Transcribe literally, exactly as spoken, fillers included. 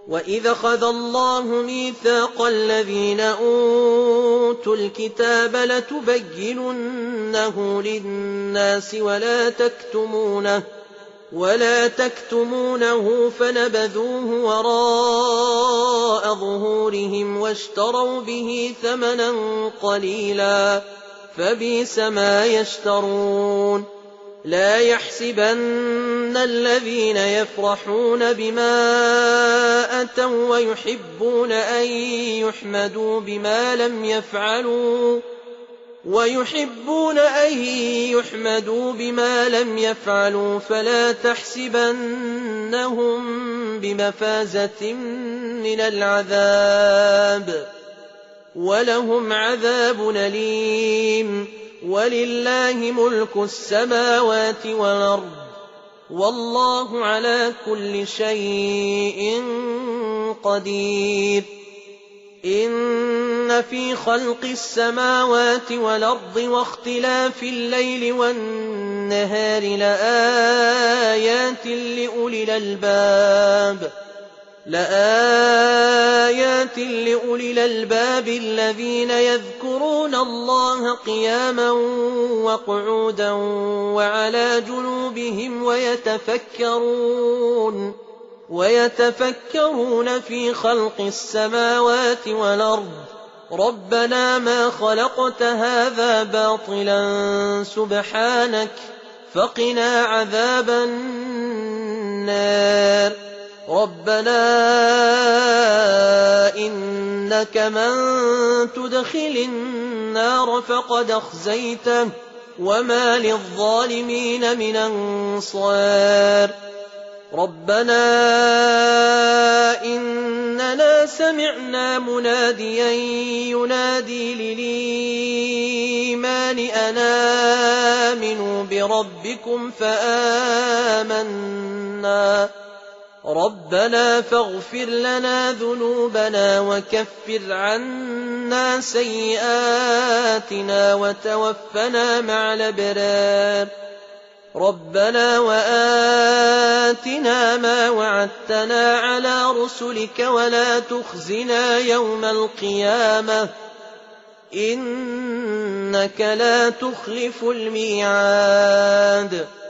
وَإِذْ أَخَذَ اللَّهُ مِيثَاقَ الَّذِينَ أُوتُوا الْكِتَابَ لَتُبَيِّنُنَّهُ لِلنَّاسِ وَلَا تَكْتُمُونَهُ وَلَا تَكْتُمُونَهُ فَنَبَذُوهُ وَرَاءَ ظُهُورِهِمْ وَاشْتَرَوْا بِهِ ثَمَنًا قَلِيلًا فَبِئْسَ مَا يَشْتَرُونَ لَا يَحْسَبَنَّ الَّذِينَ يَفْرَحُونَ بِمَا أَتَوا وَّيُحِبُّونَ أَن يُحْمَدُوا بِمَا لَمْ يَفْعَلُوا وَيُحِبُّونَ أَن يُحْمَدُوا بِمَا لَمْ يَفْعَلُوا فَلَا تَحْسَبَنَّهُم بِمَفَازَةٍ مِّنَ الْعَذَابِ وَلَهُمْ عَذَابٌ أَلِيمٌ وَلِلَّهِ مُلْكُ السَّمَاوَاتِ وَالْأَرْضِ وَاللَّهُ عَلَى كُلِّ شَيْءٍ قَدِيرٌ إِنَّ فِي خَلْقِ السَّمَاوَاتِ وَالْأَرْضِ وَاخْتِلَافِ اللَّيْلِ وَالنَّهَارِ لَآيَاتٍ لِأُولِي الْأَلْبَابِ لآيات لأولي الألباب الذين يذكرون الله قياما وقعودا وعلى جنوبهم ويتفكرون ويتفكرون في خلق السماوات والأرض ربنا ما خلقت هذا باطلا سبحانك فقنا عذاب النار ربنا إنك من تدخل النار فقد أخزيته وما للظالمين من أنصار ربنا إننا سمعنا مناديا ينادي للإيمان أن آمنوا بربكم فآمنا ربنا فاغفر لنا ذنوبنا وكفر عنا سيئاتنا وتوفنا مع الأبرار ربنا وآتنا ما وعدتنا على رسلك ولا تخزنا يوم القيامة إنك لا تخلف الميعاد